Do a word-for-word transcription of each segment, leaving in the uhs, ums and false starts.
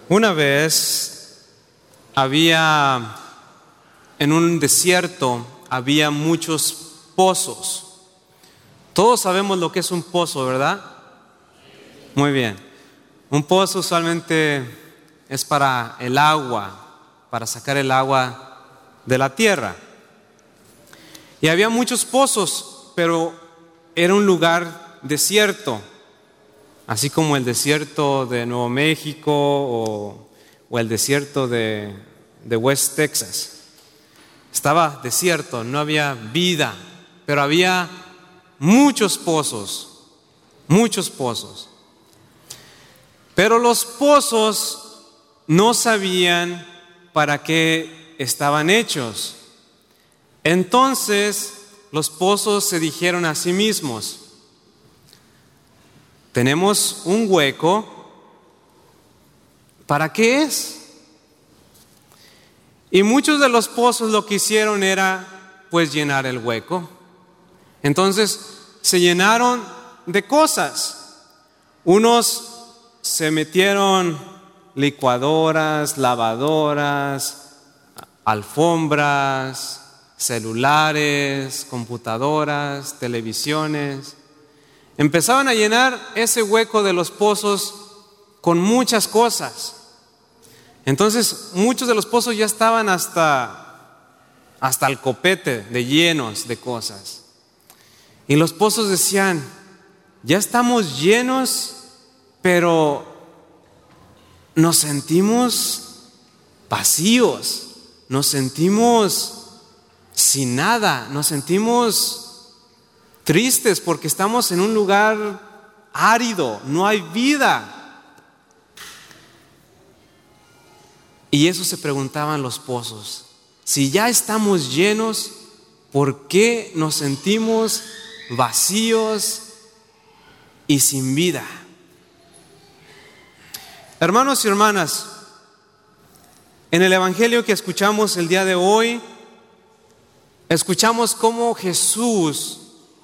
Una vez había, en un desierto, había muchos pozos. Todos sabemos lo que es un pozo, ¿verdad? Muy bien. Un pozo usualmente es para el agua, para sacar el agua de la tierra. Y había muchos pozos, pero era un lugar desierto. Así como el desierto de Nuevo México o, o el desierto de, de West Texas. Estaba desierto, no había vida, pero había muchos pozos, muchos pozos. Pero los pozos no sabían para qué estaban hechos. Entonces los pozos se dijeron a sí mismos: tenemos un hueco, ¿para qué es? Y muchos de los pozos lo que hicieron era pues llenar el hueco. Entonces se llenaron de cosas. Unos se metieron licuadoras, lavadoras, alfombras, celulares, computadoras, televisiones. Empezaban a llenar ese hueco de los pozos con muchas cosas. Entonces muchos de los pozos ya estaban hasta, hasta el copete de llenos de cosas. Y los pozos decían: ya estamos llenos, pero nos sentimos vacíos, nos sentimos sin nada, nos sentimos tristes porque estamos en un lugar árido, no hay vida. Y eso se preguntaban los pozos: si ya estamos llenos, ¿por qué nos sentimos vacíos y sin vida? Hermanos y hermanas, en el evangelio que escuchamos el día de hoy, escuchamos cómo Jesús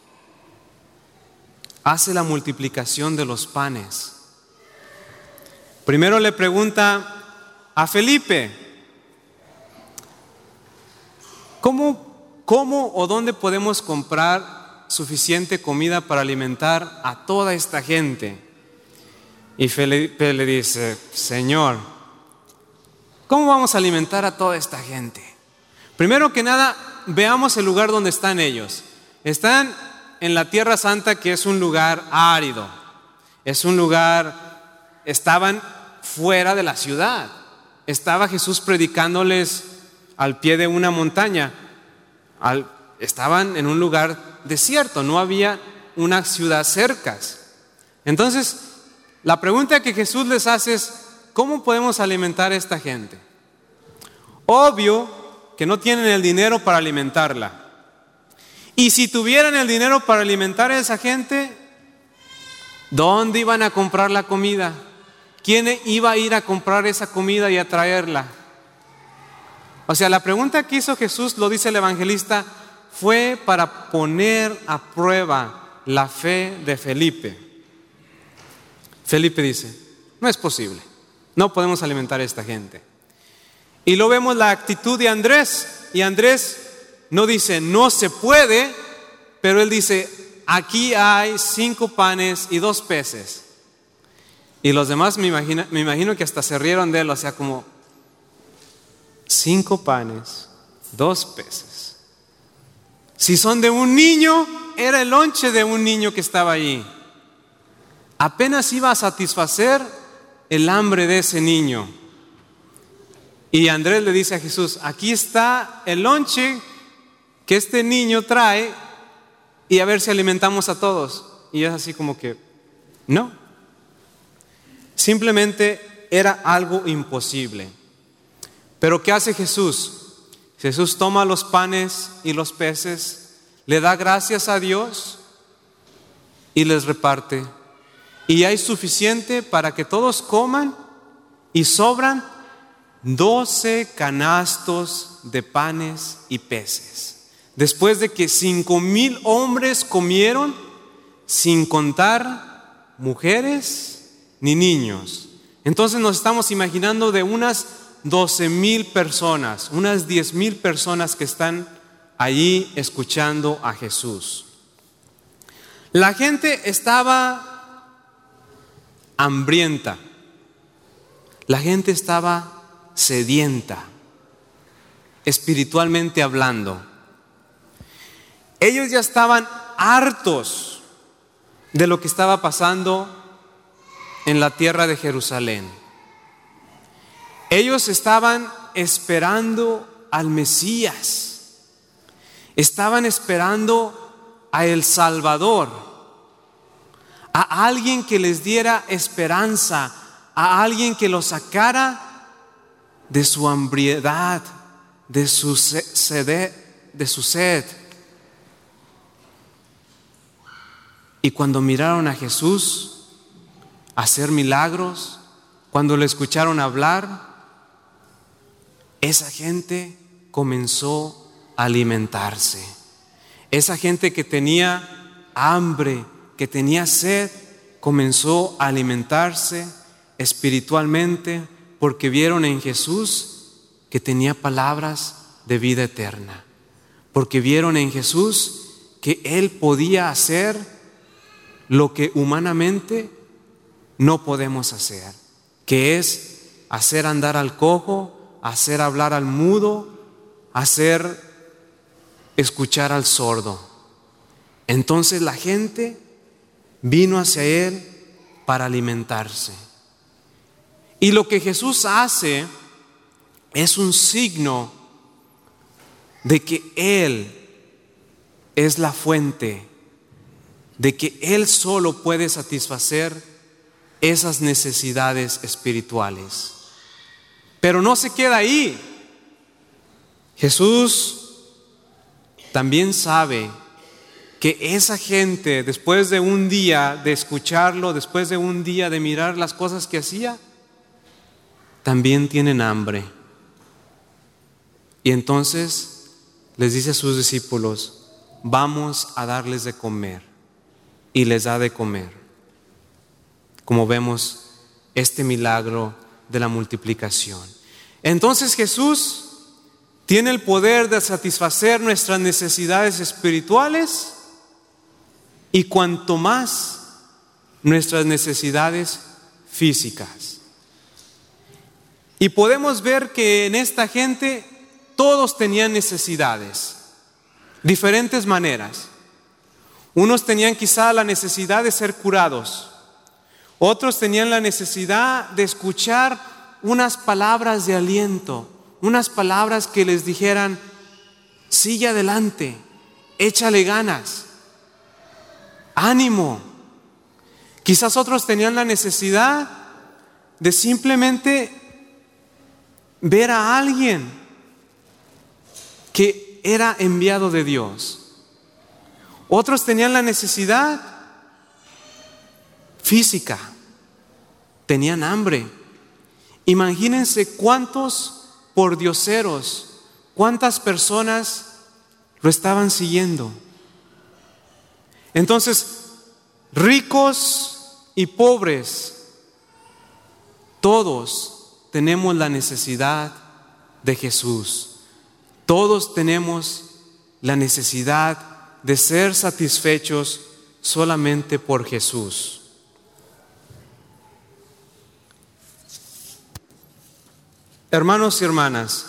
hace la multiplicación de los panes. Primero le pregunta a Felipe: ¿cómo, cómo o dónde podemos comprar suficiente comida para alimentar a toda esta gente? Y Felipe le dice: Señor, ¿cómo vamos a alimentar a toda esta gente? Primero que nada, veamos el lugar donde están ellos. Están en la Tierra Santa, que es un lugar árido. Es un lugar, estaban fuera de la ciudad. Estaba Jesús predicándoles al pie de una montaña. Al, estaban en un lugar desierto, no había una ciudad cerca. Entonces, la pregunta que Jesús les hace es: ¿cómo podemos alimentar a esta gente? Obvio que no tienen el dinero para alimentarla. Y si tuvieran el dinero para alimentar a esa gente, ¿dónde iban a comprar la comida? ¿Quién iba a ir a comprar esa comida y a traerla? O sea, la pregunta que hizo Jesús, lo dice el evangelista, fue para poner a prueba la fe de Felipe. Felipe dice: no es posible, no podemos alimentar a esta gente. Y luego vemos la actitud de Andrés, y Andrés no dice no se puede, pero él dice: aquí hay cinco panes y dos peces. Y los demás me imagino, me imagino que hasta se rieron de él, o sea, como cinco panes, dos peces. Si son de un niño, era el lonche de un niño que estaba allí. Apenas iba a satisfacer el hambre de ese niño. Y Andrés le dice a Jesús: aquí está el lonche que este niño trae, y a ver si alimentamos a todos. Y es así como que no. Simplemente era algo imposible. Pero ¿qué hace Jesús? Jesús toma los panes y los peces, le da gracias a Dios y les reparte. Y hay suficiente para que todos coman, y sobran doce canastos de panes y peces. Después de que cinco mil hombres comieron, sin contar mujeres ni niños. Entonces nos estamos imaginando de unas doce mil personas, unas diez mil personas que están allí escuchando a Jesús. La gente estaba hambrienta, la gente estaba sedienta, espiritualmente hablando. Ellos ya estaban hartos de lo que estaba pasando en la tierra de Jerusalén. Ellos estaban esperando al Mesías, estaban esperando a el Salvador, a alguien que les diera esperanza, a alguien que los sacara de su hambriedad, de su sed, de su sed. Y cuando miraron a Jesús hacer milagros, cuando le escucharon hablar, esa gente comenzó a alimentarse. Esa gente que tenía hambre, que tenía sed, comenzó a alimentarse espiritualmente porque vieron en Jesús que tenía palabras de vida eterna, porque vieron en Jesús que Él podía hacer lo que humanamente no podemos hacer, que es hacer andar al cojo, hacer hablar al mudo, hacer escuchar al sordo. Entonces la gente vino hacia Él para alimentarse. Y lo que Jesús hace es un signo de que Él es la fuente, de que Él solo puede satisfacer esas necesidades espirituales. Pero no se queda ahí. Jesús también sabe que esa gente, después de un día de escucharlo, después de un día de mirar las cosas que hacía, también tienen hambre. Y entonces les dice a sus discípulos: vamos a darles de comer. Y les da de comer. Como vemos este milagro de la multiplicación. Entonces Jesús tiene el poder de satisfacer nuestras necesidades espirituales y cuanto más nuestras necesidades físicas. Y podemos ver que en esta gente todos tenían necesidades, diferentes maneras. Unos tenían quizá la necesidad de ser curados. Otros tenían la necesidad de escuchar unas palabras de aliento, unas palabras que les dijeran: sigue adelante, échale ganas, ánimo. Quizás otros tenían la necesidad de simplemente ver a alguien que era enviado de Dios. Otros tenían la necesidad física, tenían hambre. Imagínense cuántos pordioseros, cuántas personas lo estaban siguiendo. Entonces, ricos y pobres, todos tenemos la necesidad de Jesús. Todos tenemos la necesidad de ser satisfechos solamente por Jesús. Hermanos y hermanas,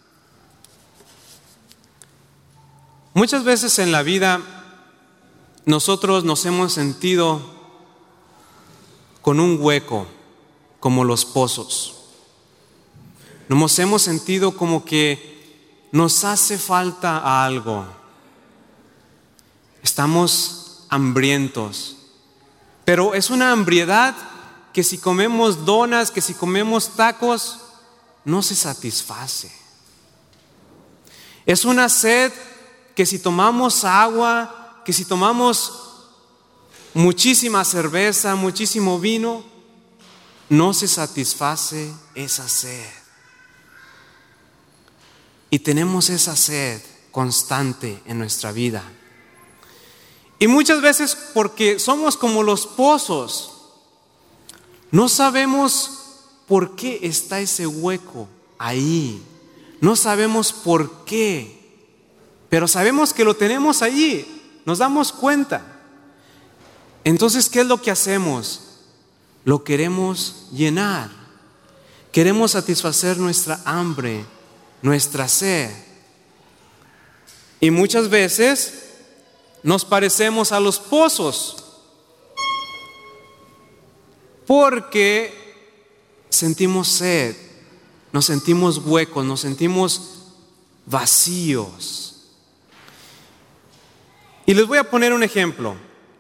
muchas veces en la vida nosotros nos hemos sentido con un hueco, como los pozos. Nos hemos sentido como que nos hace falta algo. Estamos hambrientos, pero es una hambriedad que si comemos donas, que si comemos tacos, no se satisface. Es una sed que si tomamos agua, que si tomamos muchísima cerveza, muchísimo vino, no se satisface esa sed. Y tenemos esa sed constante en nuestra vida. Y muchas veces porque somos como los pozos, no sabemos por qué está ese hueco ahí. No sabemos por qué, pero sabemos que lo tenemos allí. Nos damos cuenta. Entonces, ¿qué es lo que hacemos? Lo queremos llenar. Queremos satisfacer nuestra hambre, nuestra sed. Y muchas veces nos parecemos a los pozos, porque sentimos sed, nos sentimos huecos, nos sentimos vacíos. Y les voy a poner un ejemplo.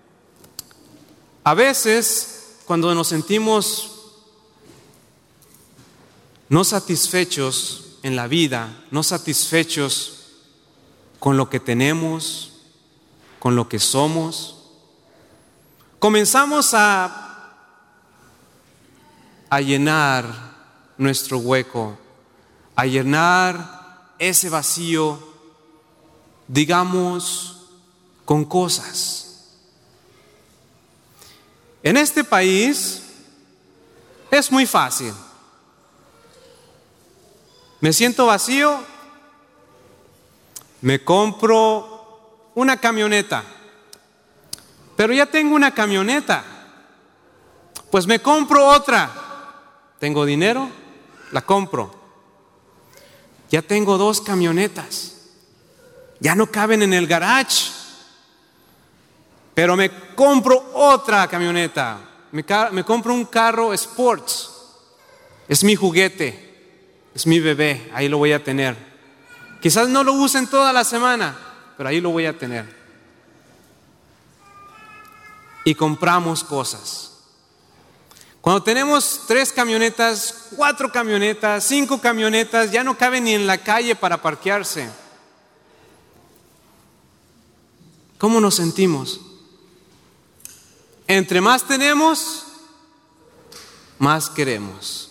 A veces, cuando nos sentimos no satisfechos en la vida, no satisfechos con lo que tenemos, con lo que somos, comenzamos a, a llenar nuestro hueco, a llenar ese vacío, digamos, con cosas. En este país es muy fácil. Me siento vacío, me compro una camioneta, pero ya tengo una camioneta, pues me compro otra. Tengo dinero, la compro. Ya tengo dos camionetas, ya no caben en el garage, pero me compro otra camioneta. Me, me compro un carro Sports, es mi juguete, es mi bebé, ahí lo voy a tener. Quizás no lo usen toda la semana, pero ahí lo voy a tener. Y compramos cosas. Cuando tenemos tres camionetas, cuatro camionetas, cinco camionetas, ya no caben ni en la calle para parquearse. ¿Cómo nos sentimos? Entre más tenemos, más queremos.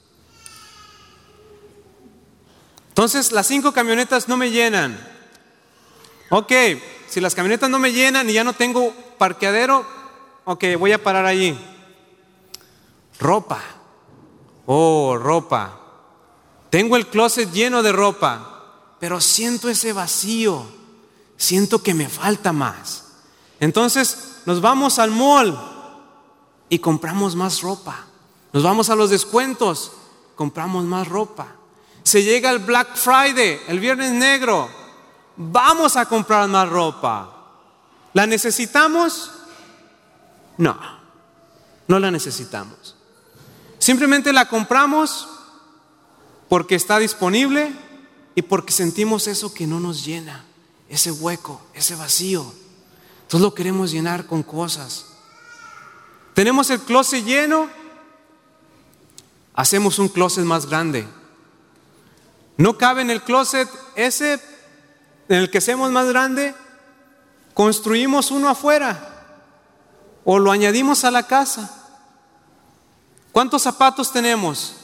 Entonces las cinco camionetas no me llenan. Ok, si las camionetas no me llenan y ya no tengo parqueadero, ok, voy a parar allí. Ropa. Oh, ropa. Tengo el closet lleno de ropa, pero siento ese vacío. Siento que me falta más. Entonces nos vamos al mall y compramos más ropa. Nos vamos a los descuentos, compramos más ropa. Se llega el Black Friday, el Viernes Negro, vamos a comprar más ropa. ¿La necesitamos? No, no la necesitamos. Simplemente la compramos porque está disponible y porque sentimos eso que no nos llena, ese hueco, ese vacío. Entonces lo queremos llenar con cosas. Tenemos el closet lleno, hacemos un closet más grande. No cabe en el closet ese en el que hacemos más grande, construimos uno afuera o lo añadimos a la casa. ¿Cuántos zapatos tenemos?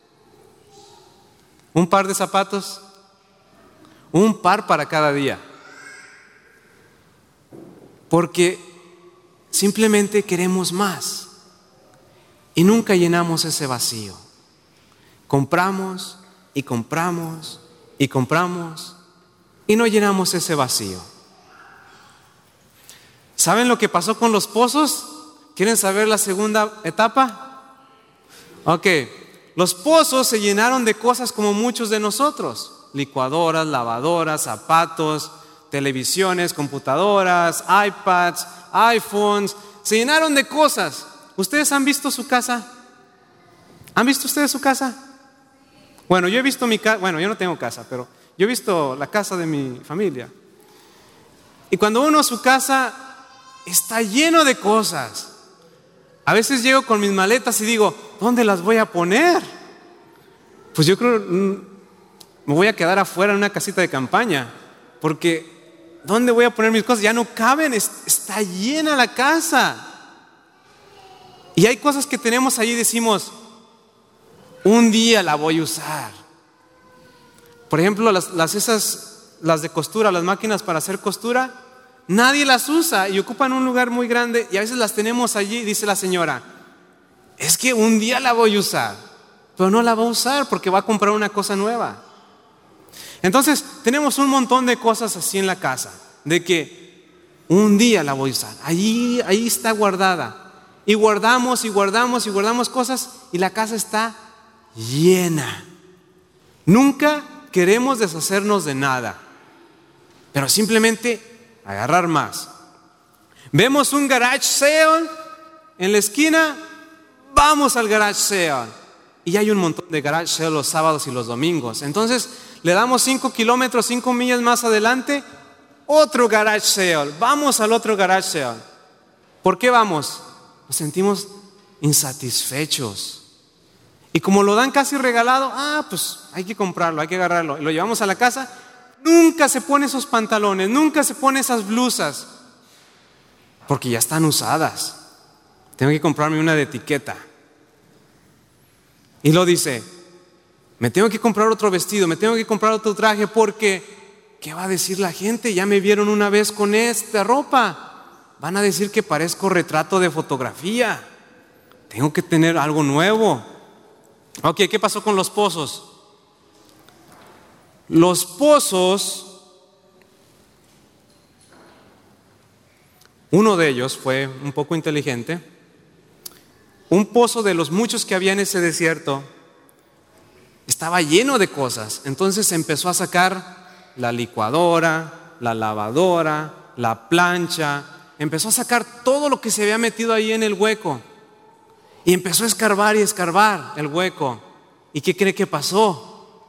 ¿Un par de zapatos? Un par para cada día. Porque simplemente queremos más y nunca llenamos ese vacío. Compramos y compramos y compramos y no llenamos ese vacío. ¿Saben lo que pasó con los pozos? ¿Quieren saber la segunda etapa? Ok, los pozos se llenaron de cosas como muchos de nosotros: licuadoras, lavadoras, zapatos, televisiones, computadoras, iPads, iPhones. Se llenaron de cosas. ¿Ustedes han visto su casa? ¿Han visto ustedes su casa? Bueno, yo he visto mi casa, bueno, yo no tengo casa, pero yo he visto la casa de mi familia. Y cuando uno a su casa está lleno de cosas. A veces llego con mis maletas y digo, ¿dónde las voy a poner? Pues yo creo, me voy a quedar afuera en una casita de campaña, porque ¿dónde voy a poner mis cosas? Ya no caben, está llena la casa. Y hay cosas que tenemos allí y decimos, un día la voy a usar. Por ejemplo, las, las esas, las de costura, las máquinas para hacer costura, nadie las usa y ocupan un lugar muy grande y a veces las tenemos allí. Dice la señora, es que un día la voy a usar, pero no la va a usar porque va a comprar una cosa nueva. Entonces tenemos un montón de cosas así en la casa, de que un día la voy a usar, ahí, ahí está guardada. Y guardamos y guardamos y guardamos cosas y la casa está llena. Nunca queremos deshacernos de nada, pero simplemente agarrar más. Vemos un garage sale en la esquina, vamos al garage sale. Y hay un montón de garage sale los sábados y los domingos. Entonces le damos cinco kilómetros, cinco millas más adelante, otro garage sale. Vamos al otro garage sale. ¿Por qué vamos? Nos sentimos insatisfechos. Y como lo dan casi regalado, ah, pues hay que comprarlo, hay que agarrarlo. Y lo llevamos a la casa, nunca se pone esos pantalones, nunca se pone esas blusas, porque ya están usadas. Tengo que comprarme una de etiqueta. Y lo dice, me tengo que comprar otro vestido, me tengo que comprar otro traje, porque ¿qué va a decir la gente? Ya me vieron una vez con esta ropa. Van a decir que parezco retrato de fotografía. Tengo que tener algo nuevo. Ok, ¿qué pasó con los pozos? Los pozos, uno de ellos fue un poco inteligente. Un pozo de los muchos que había en ese desierto estaba lleno de cosas. Entonces empezó a sacar la licuadora, la lavadora, la plancha. Empezó a sacar todo lo que se había metido ahí en el hueco. Y empezó a escarbar y escarbar el hueco. ¿Y qué cree que pasó?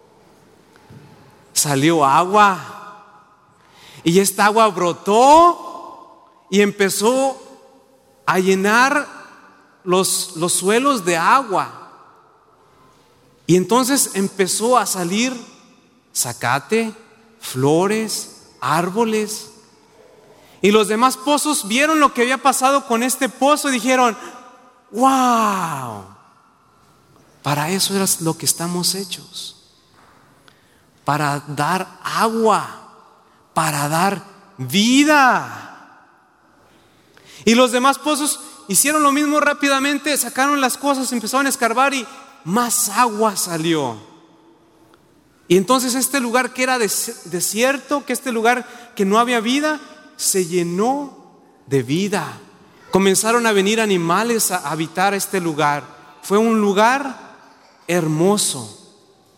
Salió agua. Y esta agua brotó y empezó a llenar los, los suelos de agua. Y entonces empezó a salir zacate, flores, árboles. Y los demás pozos vieron lo que había pasado con este pozo y dijeron, ¡wow! Para eso es lo que estamos hechos. Para dar agua, para dar vida. Y los demás pozos hicieron lo mismo rápidamente, sacaron las cosas, empezaron a escarbar y más agua salió. Y entonces este lugar que era desierto, que este lugar que no había vida, se llenó de vida. Comenzaron a venir animales a habitar este lugar. Fue un lugar hermoso.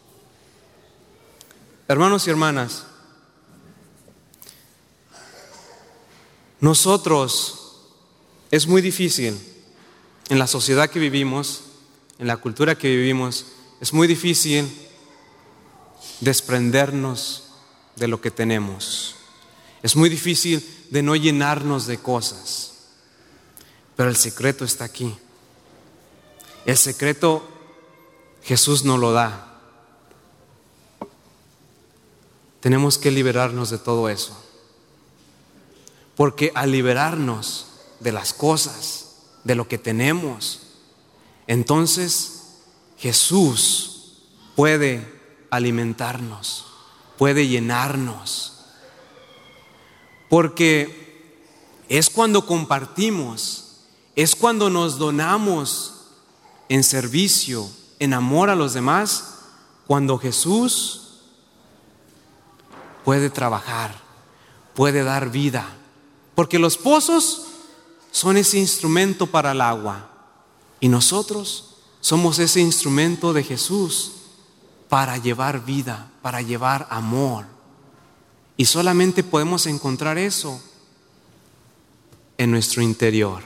Hermanos y hermanas, nosotros, es muy difícil en la sociedad que vivimos, en la cultura que vivimos, es muy difícil desprendernos de lo que tenemos. Es muy difícil de no llenarnos de cosas. Pero el secreto está aquí. El secreto Jesús nos lo da. Tenemos que liberarnos de todo eso. Porque al liberarnos de las cosas, de lo que tenemos, entonces Jesús puede alimentarnos, puede llenarnos. Porque es cuando compartimos, es cuando nos donamos en servicio, en amor a los demás, cuando Jesús puede trabajar, puede dar vida. Porque los pozos son ese instrumento para el agua y nosotros somos ese instrumento de Jesús para llevar vida, para llevar amor. Y solamente podemos encontrar eso en nuestro interior.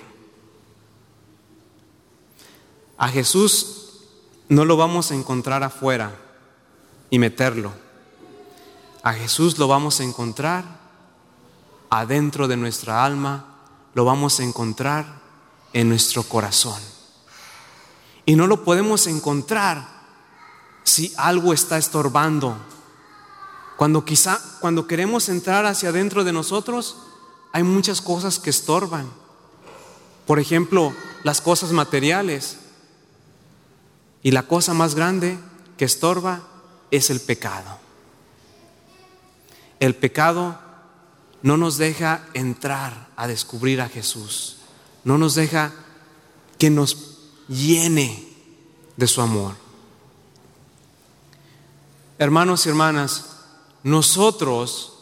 A Jesús no lo vamos a encontrar afuera y meterlo. A Jesús lo vamos a encontrar adentro de nuestra alma, lo vamos a encontrar en nuestro corazón. Y no lo podemos encontrar si algo está estorbando. Cuando quizá, cuando queremos entrar hacia adentro de nosotros, hay muchas cosas que estorban. Por ejemplo, las cosas materiales. Y la cosa más grande que estorba es el pecado. El pecado no nos deja entrar a descubrir a Jesús. No nos deja que nos llene de su amor. hermanos y hermanas, nosotros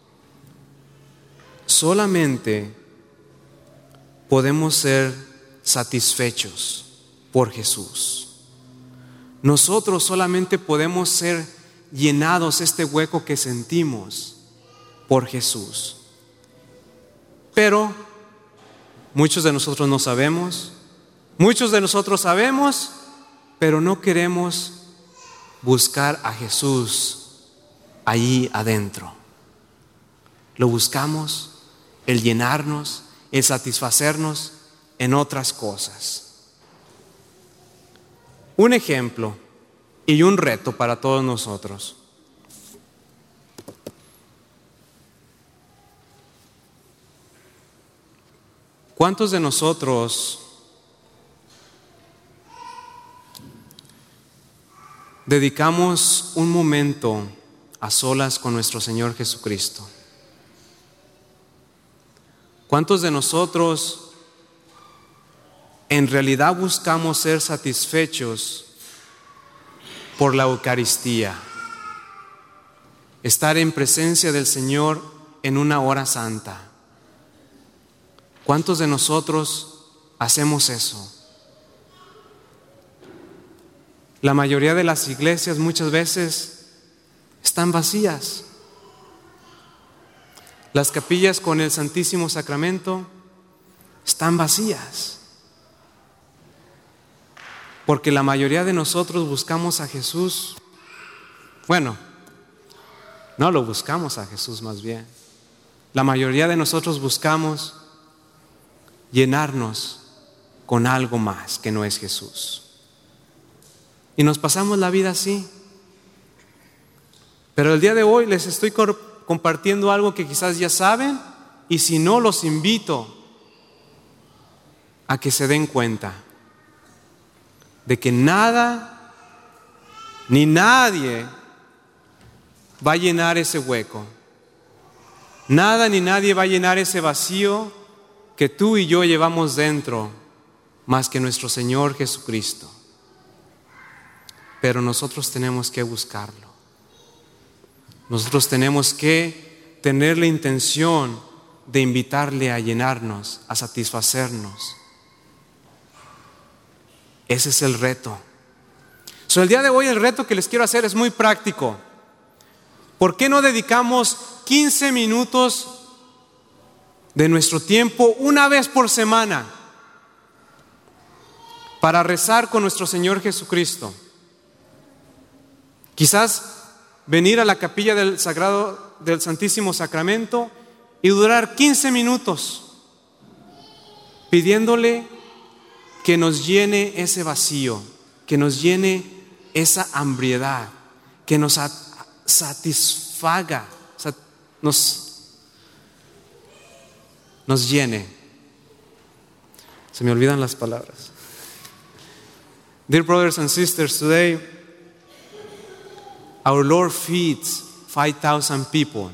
solamente podemos ser satisfechos por Jesús. Nosotros solamente podemos ser llenados este hueco que sentimos por Jesús. Pero muchos de nosotros no sabemos, muchos de nosotros sabemos, pero no queremos buscar a Jesús allí adentro. Lo buscamos, el llenarnos, el satisfacernos en otras cosas. Un ejemplo y un reto para todos nosotros. ¿Cuántos de nosotros dedicamos un momento a solas con nuestro Señor Jesucristo? ¿Cuántos de nosotros en realidad buscamos ser satisfechos por la Eucaristía? Estar en presencia del Señor en una hora santa. ¿Cuántos de nosotros hacemos eso? La mayoría de las iglesias muchas veces están vacías. Las capillas con el Santísimo Sacramento están vacías. Porque la mayoría de nosotros buscamos a Jesús. Bueno, no lo buscamos a Jesús más bien. La mayoría de nosotros buscamos llenarnos con algo más que no es Jesús. Y nos pasamos la vida así. Pero el día de hoy les estoy compartiendo algo que quizás ya saben, y si no, los invito a que se den cuenta de que nada ni nadie va a llenar ese hueco. Nada ni nadie va a llenar ese vacío que tú y yo llevamos dentro, más que nuestro Señor Jesucristo. Pero nosotros tenemos que buscarlo. Nosotros tenemos que tener la intención de invitarle a llenarnos, a satisfacernos. Ese es el reto. So, el día de hoy el reto que les quiero hacer es muy práctico. ¿Por qué no dedicamos quince minutos de nuestro tiempo una vez por semana para rezar con nuestro Señor Jesucristo? Quizás venir a la capilla del Sagrado, del Santísimo Sacramento y durar quince minutos pidiéndole que nos llene ese vacío, que nos llene esa hambriedad, que nos satisfaga, nos nos llene. Se me olvidan las palabras. Dear brothers and sisters, today our Lord feeds five thousand people.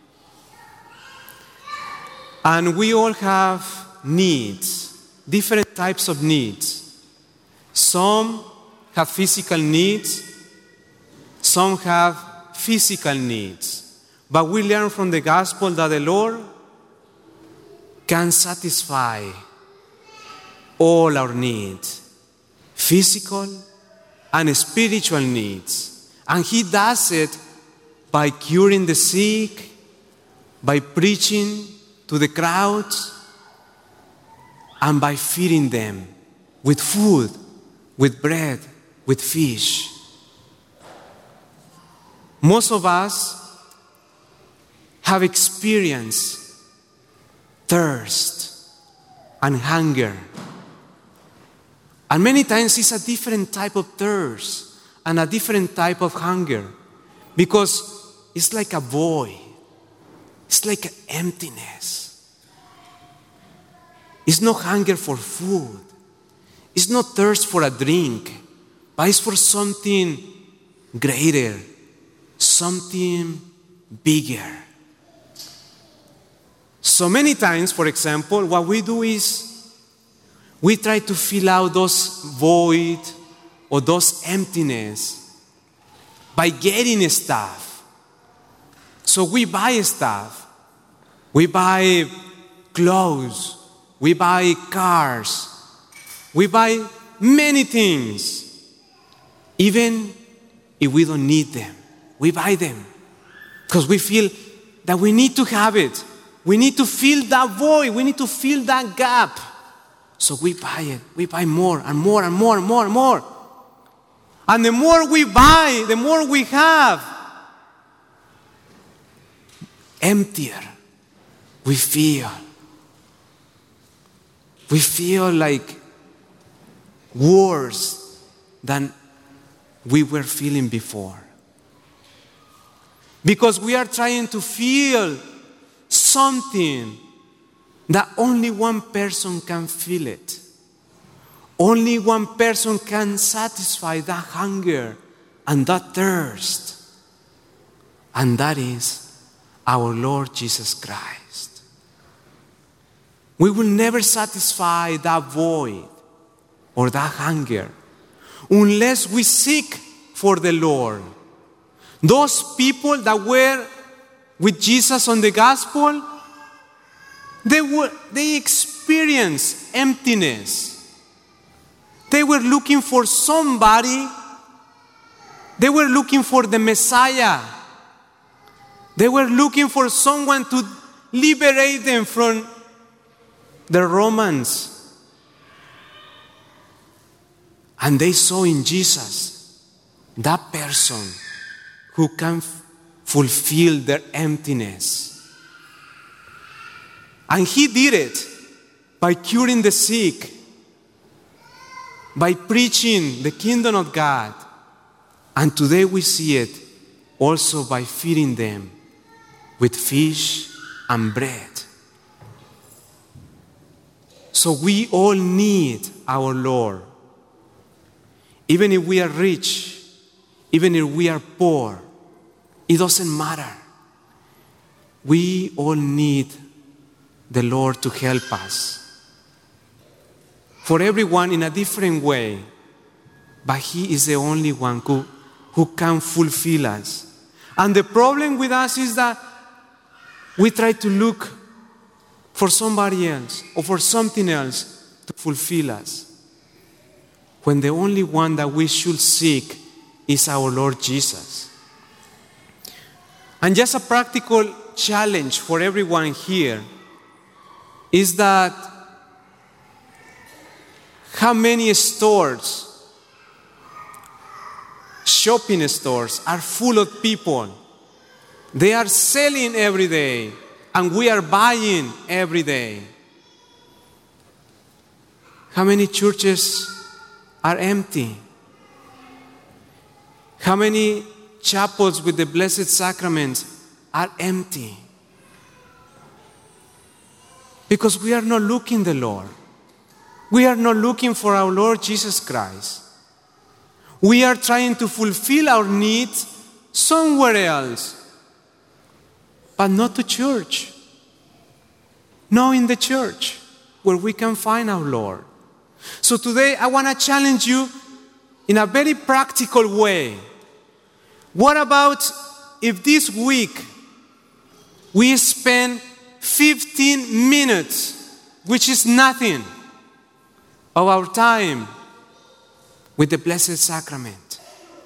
And we all have needs, different types of needs. Some have physical needs, some have physical needs. But we learn from the gospel that the Lord can satisfy all our needs, physical and spiritual needs. And He does it by curing the sick, by preaching to the crowds, and by feeding them with food, with bread, with fish. Most of us have experienced thirst and hunger. And many times it's a different type of thirst and a different type of hunger, because it's like a void. It's like an emptiness. It's no hunger for food. It's not thirst for a drink, but it's for something greater, something bigger. So many times, for example, what we do is we try to fill out those void or those emptiness by getting stuff. So we buy stuff. We buy clothes. We buy cars. We buy many things. Even if we don't need them, we buy them because we feel that we need to have it. We need to fill that void. We need to fill that gap. So we buy it. We buy more and more and more and more and more. And the more we buy, the more we have, emptier we feel. We feel like worse than we were feeling before. Because we are trying to feel something that only one person can feel it. Only one person can satisfy that hunger and that thirst. And that is our Lord Jesus Christ. We will never satisfy that void or that hunger unless we seek for the Lord. Those people that were with Jesus on the gospel, they were they experienced emptiness. They were looking for somebody. They were looking for the Messiah. They were looking for someone to liberate them from the Romans. And they saw in Jesus that person who can f- fulfill their emptiness. And he did it by curing the sick, by preaching the kingdom of God. And today we see it also by feeding them with fish and bread. So we all need our Lord. Even if we are rich, even if we are poor, it doesn't matter. We all need the Lord to help us. For everyone in a different way, but He is the only one who, who can fulfill us. And the problem with us is that we try to look for somebody else or for something else to fulfill us, when the only one that we should seek is our Lord Jesus. And just a practical challenge for everyone here is that how many stores, shopping stores, are full of people. They are selling every day, and we are buying every day. How many churches are empty? How many chapels with the Blessed Sacrament are empty? Because we are not looking the Lord. We are not looking for our Lord Jesus Christ. We are trying to fulfill our needs somewhere else, but not the church. Not in the church where we can find our Lord. So today I want to challenge you in a very practical way. What about if this week we spend fifteen minutes, which is nothing, of our time with the Blessed Sacrament,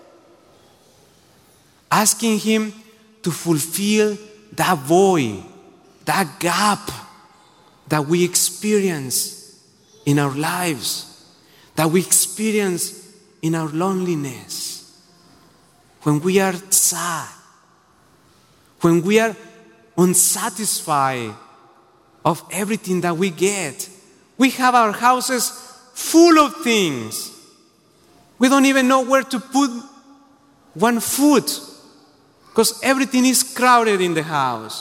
asking Him to fulfill that void, that gap that we experience in our lives, that we experience in our loneliness, when we are sad, when we are unsatisfied of everything that we get. We have our houses full of things. We don't even know where to put one foot because everything is crowded in the house.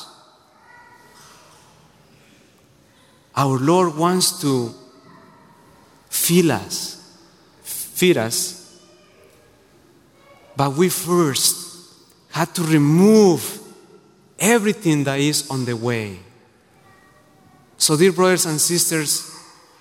Our Lord wants to fill us, feed us, but we first had to remove everything that is on the way. So, dear brothers and sisters,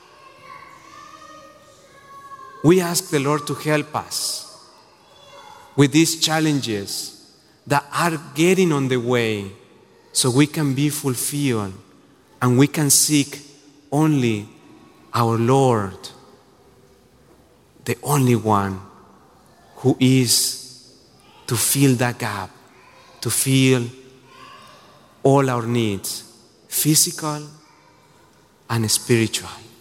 we ask the Lord to help us. with these challenges that are getting on the way so we can be fulfilled and we can seek only our Lord, the only one who is to fill that gap, to fill all our needs, physical and spiritual.